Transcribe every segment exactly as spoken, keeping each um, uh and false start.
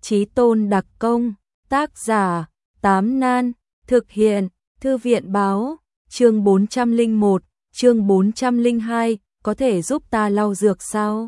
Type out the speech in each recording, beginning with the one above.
Chí tôn đặc công, tác giả, Tám Nan, thực hiện, Thư viện báo, chương bốn trăm lẻ một, chương bốn trăm lẻ hai, có thể giúp ta lau dược sao?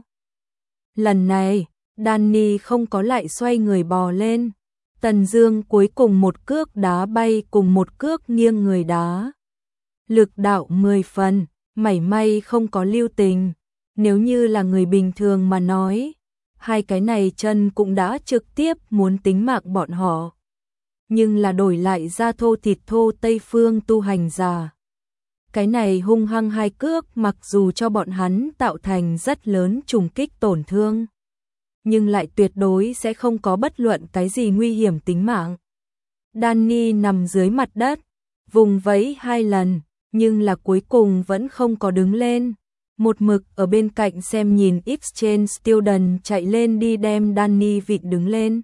Lần này, Danny không có lại xoay người bò lên. Tần Dương cuối cùng một cước đá bay cùng một cước nghiêng người đá. Lực đạo mười phần, mảy may không có lưu tình. Nếu như là người bình thường mà nói, hai cái này chân cũng đã trực tiếp muốn tính mạng bọn họ. Nhưng là đổi lại da thô thịt thô Tây phương tu hành giả. Cái này hung hăng hai cước mặc dù cho bọn hắn tạo thành rất lớn trùng kích tổn thương, nhưng lại tuyệt đối sẽ không có bất luận cái gì nguy hiểm tính mạng. Danny nằm dưới mặt đất, vùng vẫy hai lần, nhưng là cuối cùng vẫn không có đứng lên. Một mực ở bên cạnh xem nhìn Exchange Student chạy lên đi đem Danny vịn đứng lên.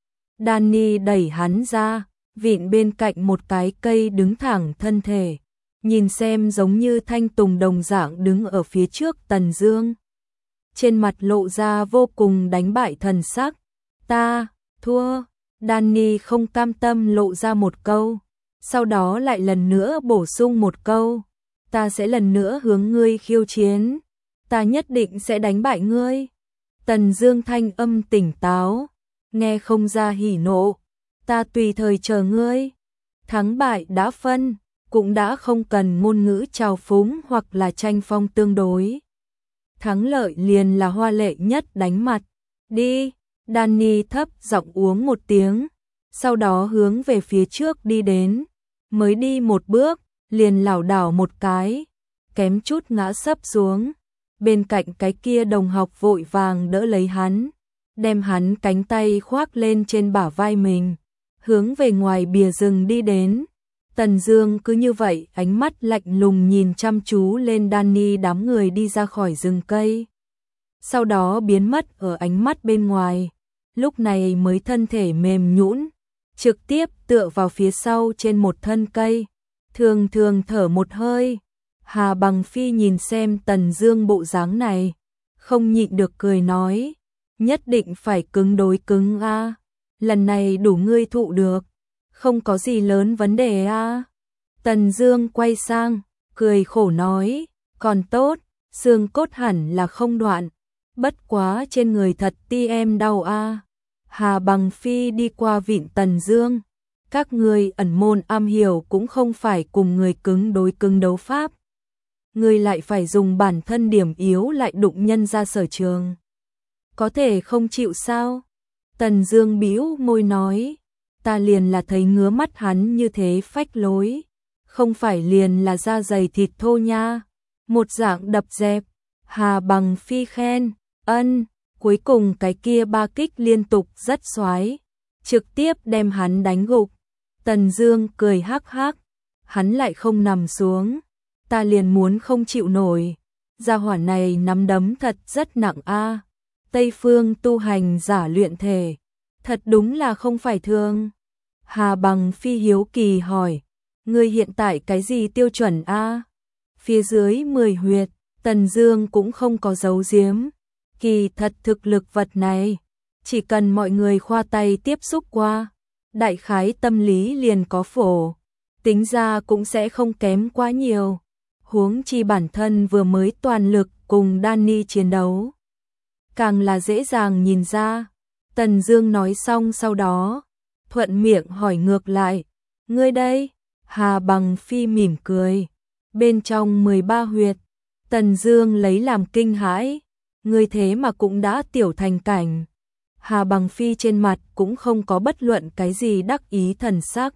Danny đẩy hắn ra, vịn bên cạnh một cái cây đứng thẳng thân thể, nhìn xem giống như thanh tùng đồng dạng đứng ở phía trước Tần Dương. Trên mặt lộ ra vô cùng đánh bại thần sắc. Ta, thua. Danny không cam tâm lộ ra một câu, sau đó lại lần nữa bổ sung một câu. Ta sẽ lần nữa hướng ngươi khiêu chiến. Ta nhất định sẽ đánh bại ngươi. Tần Dương thanh âm tỉnh táo, nghe không ra hỉ nộ. Ta tùy thời chờ ngươi. Thắng bại đã phân, cũng đã không cần ngôn ngữ trào phúng hoặc là tranh phong tương đối. Thắng lợi liền là hoa lệ nhất đánh mặt. Đi. Danny thấp giọng uống một tiếng, sau đó hướng về phía trước đi đến. Mới đi một bước, liền lảo đảo một cái, kém chút ngã sấp xuống. Bên cạnh cái kia đồng học vội vàng đỡ lấy hắn, đem hắn cánh tay khoác lên trên bả vai mình, hướng về ngoài bìa rừng đi đến. Tần Dương cứ như vậy ánh mắt lạnh lùng nhìn chăm chú lên Danny đám người đi ra khỏi rừng cây. Sau đó biến mất ở ánh mắt bên ngoài, lúc này mới thân thể mềm nhũn, trực tiếp tựa vào phía sau trên một thân cây, thường thường thở một hơi. Hà Bằng Phi nhìn xem Tần Dương bộ dáng này, không nhịn được cười nói, nhất định phải cứng đối cứng a, lần này đủ ngươi thụ được, không có gì lớn vấn đề a. Tần Dương quay sang, cười khổ nói, còn tốt, xương cốt hẳn là không đoạn, bất quá trên người thật ti em đau a. Hà Bằng Phi đi qua vịn Tần Dương, các ngươi ẩn môn am hiểu cũng không phải cùng người cứng đối cứng đấu pháp. Ngươi lại phải dùng bản thân điểm yếu lại đụng nhân ra sở trường. Có thể không chịu sao? Tần Dương bĩu môi nói, ta liền là thấy ngứa mắt hắn như thế phách lối, không phải liền là da dày thịt thô nha. Một dạng đập dẹp. Hà Bằng Phi khen, ân, cuối cùng cái kia ba kích liên tục rất xoái, trực tiếp đem hắn đánh gục. Tần Dương cười hắc hắc, hắn lại không nằm xuống, ta liền muốn không chịu nổi. Gia hỏa này nắm đấm thật rất nặng a. Tây phương tu hành giả luyện thể, thật đúng là không phải thường. Hà Bằng Phi hiếu kỳ hỏi, ngươi hiện tại cái gì tiêu chuẩn a? Phía dưới mười huyệt. Tần Dương cũng không có giấu giếm, kỳ thật thực lực vật này, chỉ cần mọi người khoa tay tiếp xúc qua, đại khái tâm lý liền có phổ, tính ra cũng sẽ không kém quá nhiều. Huống chi bản thân vừa mới toàn lực cùng Danny chiến đấu, càng là dễ dàng nhìn ra. Tần Dương nói xong sau đó, thuận miệng hỏi ngược lại, ngươi đây? Hà Bằng Phi mỉm cười, bên trong mười ba huyệt. Tần Dương lấy làm kinh hãi, ngươi thế mà cũng đã tiểu thành cảnh. Hà Bằng Phi trên mặt cũng không có bất luận cái gì đắc ý thần sắc,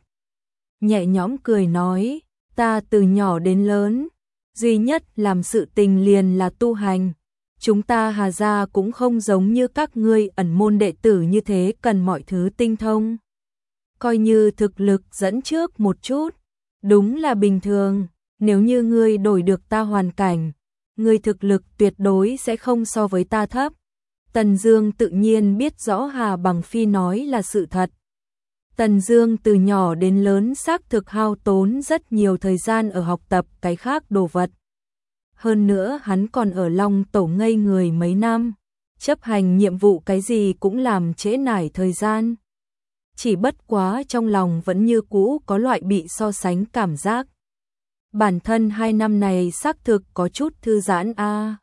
nhẹ nhõm cười nói, ta từ nhỏ đến lớn, duy nhất làm sự tình liền là tu hành. Chúng ta Hà gia cũng không giống như các ngươi ẩn môn đệ tử như thế cần mọi thứ tinh thông. Coi như thực lực dẫn trước một chút, đúng là bình thường. Nếu như ngươi đổi được ta hoàn cảnh, ngươi thực lực tuyệt đối sẽ không so với ta thấp. Tần Dương tự nhiên biết rõ Hà Bằng Phi nói là sự thật. Tần Dương từ nhỏ đến lớn xác thực hao tốn rất nhiều thời gian ở học tập cái khác đồ vật. Hơn nữa hắn còn ở Long Tổ ngây người mấy năm, chấp hành nhiệm vụ cái gì cũng làm trễ nải thời gian. Chỉ bất quá trong lòng vẫn như cũ có loại bị so sánh cảm giác. Bản thân hai năm này xác thực có chút thư giãn a. À.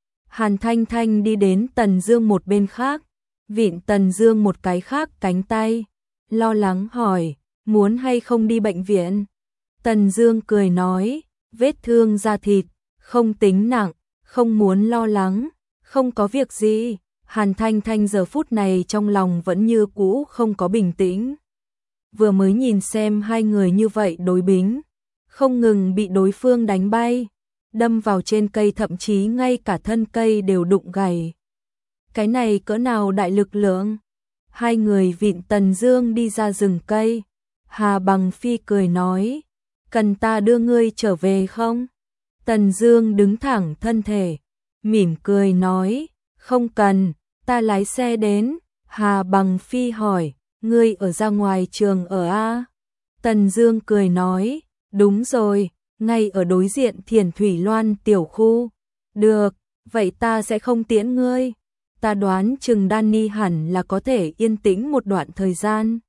Hàn Thanh Thanh đi đến Tần Dương một bên khác, vịn Tần Dương một cái khác cánh tay, lo lắng hỏi, muốn hay không đi bệnh viện? Tần Dương cười nói, vết thương da thịt, không tính nặng, không muốn lo lắng, không có việc gì. Hàn Thanh Thanh giờ phút này trong lòng vẫn như cũ không có bình tĩnh. Vừa mới nhìn xem hai người như vậy đối bính, không ngừng bị đối phương đánh bay, đâm vào trên cây, thậm chí ngay cả thân cây đều đụng gãy. Cái này cỡ nào đại lực lượng? Hai người vịn Tần Dương đi ra rừng cây. Hà Bằng Phi cười nói, cần ta đưa ngươi trở về không? Tần Dương đứng thẳng thân thể, mỉm cười nói, không cần, ta lái xe đến. Hà Bằng Phi hỏi, ngươi ở ra ngoài trường ở a? Tần Dương cười nói, đúng rồi, ngay ở đối diện Thiền Thủy Loan tiểu khu. Được, vậy ta sẽ không tiễn ngươi. Ta đoán chừng Danny hẳn là có thể yên tĩnh một đoạn thời gian.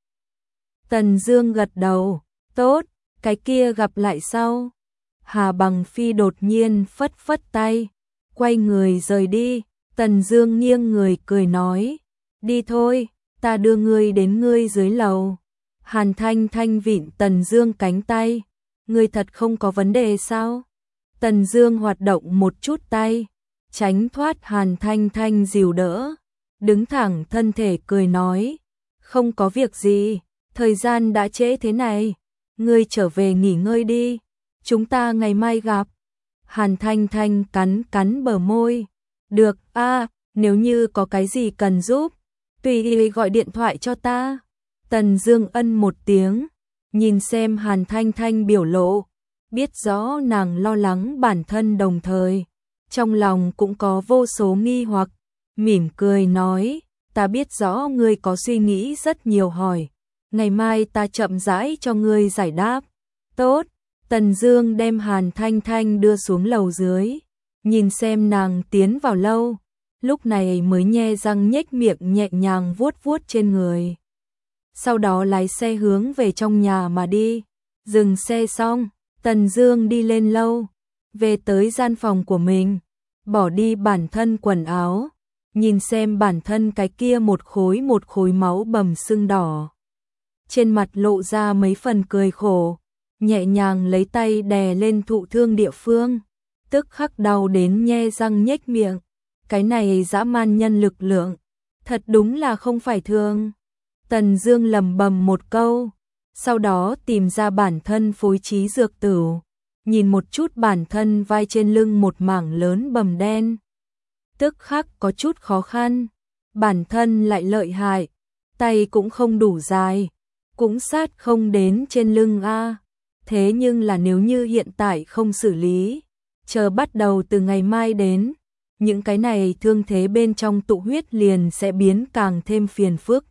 Tần Dương gật đầu, tốt, cái kia gặp lại sau. Hà Bằng Phi đột nhiên phất phất tay, quay người rời đi. Tần Dương nghiêng người cười nói, đi thôi, ta đưa ngươi đến ngươi dưới lầu. Hàn Thanh Thanh vịn Tần Dương cánh tay, ngươi thật không có vấn đề sao? Tần Dương hoạt động một chút tay, tránh thoát Hàn Thanh Thanh dìu đỡ, đứng thẳng thân thể cười nói, không có việc gì, thời gian đã trễ thế này, ngươi trở về nghỉ ngơi đi, chúng ta ngày mai gặp. Hàn Thanh Thanh cắn cắn bờ môi, được a, à, nếu như có cái gì cần giúp, tùy ý gọi điện thoại cho ta. Tần Dương ân một tiếng, nhìn xem Hàn Thanh Thanh biểu lộ, biết rõ nàng lo lắng bản thân, đồng thời trong lòng cũng có vô số nghi hoặc, mỉm cười nói, ta biết rõ ngươi có suy nghĩ rất nhiều, hỏi, ngày mai ta chậm rãi cho ngươi giải đáp. Tốt. Tần Dương đem Hàn Thanh Thanh đưa xuống lầu dưới, nhìn xem nàng tiến vào lâu, lúc này mới nhe răng nhếch miệng nhẹ nhàng vuốt vuốt trên người. Sau đó lái xe hướng về trong nhà mà đi. Dừng xe xong, Tần Dương đi lên lâu, về tới gian phòng của mình, bỏ đi bản thân quần áo, nhìn xem bản thân cái kia một khối một khối máu bầm sưng đỏ. Trên mặt lộ ra mấy phần cười khổ, nhẹ nhàng lấy tay đè lên thụ thương địa phương, tức khắc đau đến nhe răng nhếch miệng. Cái này dã man nhân lực lượng, thật đúng là không phải thường. Tần Dương lẩm bẩm một câu, sau đó tìm ra bản thân phối trí dược tửu, nhìn một chút bản thân vai trên lưng một mảng lớn bầm đen. Tức khắc có chút khó khăn, bản thân lại lợi hại, tay cũng không đủ dài, cũng sát không đến trên lưng a. Thế nhưng là nếu như hiện tại không xử lý, chờ bắt đầu từ ngày mai đến, những cái này thương thế bên trong tụ huyết liền sẽ biến càng thêm phiền phức.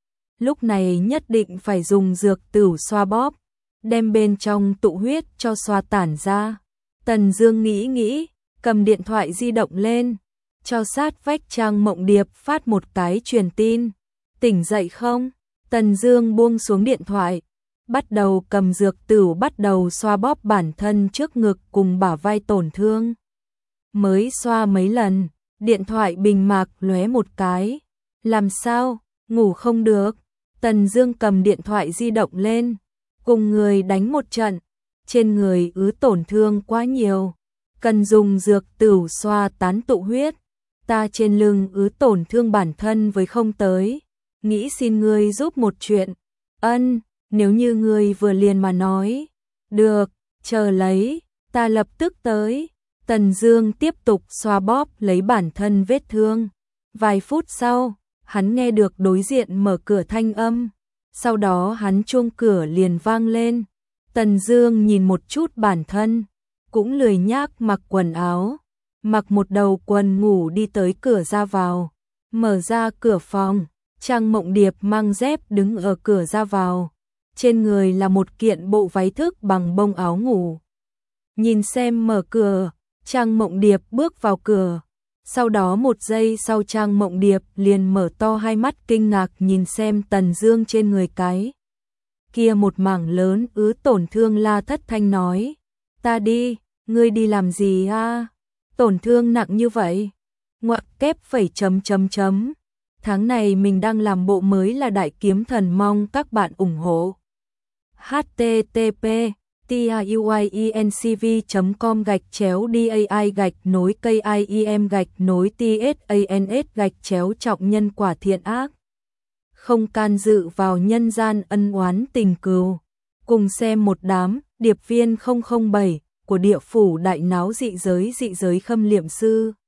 Lúc này nhất định phải dùng dược tửu xoa bóp, đem bên trong tụ huyết cho xoa tản ra. Tần Dương nghĩ nghĩ, cầm điện thoại di động lên, cho sát vách Trang Mộng Điệp phát một cái truyền tin. Tỉnh dậy không? Tần Dương buông xuống điện thoại, bắt đầu cầm dược tửu bắt đầu xoa bóp bản thân trước ngực cùng bả vai tổn thương. Mới xoa mấy lần, điện thoại bình mạc lóe một cái. Làm sao? Ngủ không được. Tần Dương cầm điện thoại di động lên, cùng người đánh một trận, trên người ứ tổn thương quá nhiều, cần dùng dược tửu xoa tán tụ huyết. Ta trên lưng ứ tổn thương bản thân với không tới, nghĩ xin ngươi giúp một chuyện. Ân, nếu như ngươi vừa liền mà nói. Được, chờ lấy, ta lập tức tới. Tần Dương tiếp tục xoa bóp lấy bản thân vết thương. Vài phút sau, hắn nghe được đối diện mở cửa thanh âm, sau đó hắn chuông cửa liền vang lên. Tần Dương nhìn một chút bản thân, cũng lười nhác mặc quần áo, mặc một đầu quần ngủ đi tới cửa ra vào, mở ra cửa phòng, Trang Mộng Điệp mang dép đứng ở cửa ra vào, trên người là một kiện bộ váy thức bằng bông áo ngủ. Nhìn xem mở cửa, Trang Mộng Điệp bước vào cửa, Sau đó một giây sau Trang Mộng Điệp liền mở to hai mắt kinh ngạc nhìn xem Tần Dương trên người cái kia một mảng lớn ứ tổn thương. La Thất Thanh nói, ta đi, ngươi đi làm gì a? Tổn thương nặng như vậy? Ngoặc kép phẩy chấm chấm chấm. Tháng này mình đang làm bộ mới là Đại Kiếm Thần, mong các bạn ủng hộ. h t t p tiuyencv chấm com gạch chéo dai gạch nối kim gạch nối tsans gạch chéo trọng nhân quả thiện ác. Không can dự vào nhân gian ân oán tình cừu. Cùng xem một đám điệp viên không không bảy của địa phủ đại náo dị giới dị giới Khâm Liệm Sư.